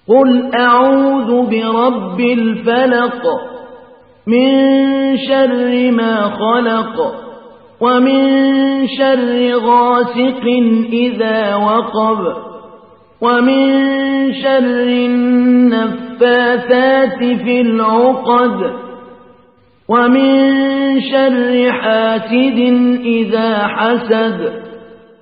قل أعوذ برب الفلق من شر ما خلق ومن شر غاسق إذا وقب ومن شر النفاثات في العقد ومن شر حاسد إذا حسد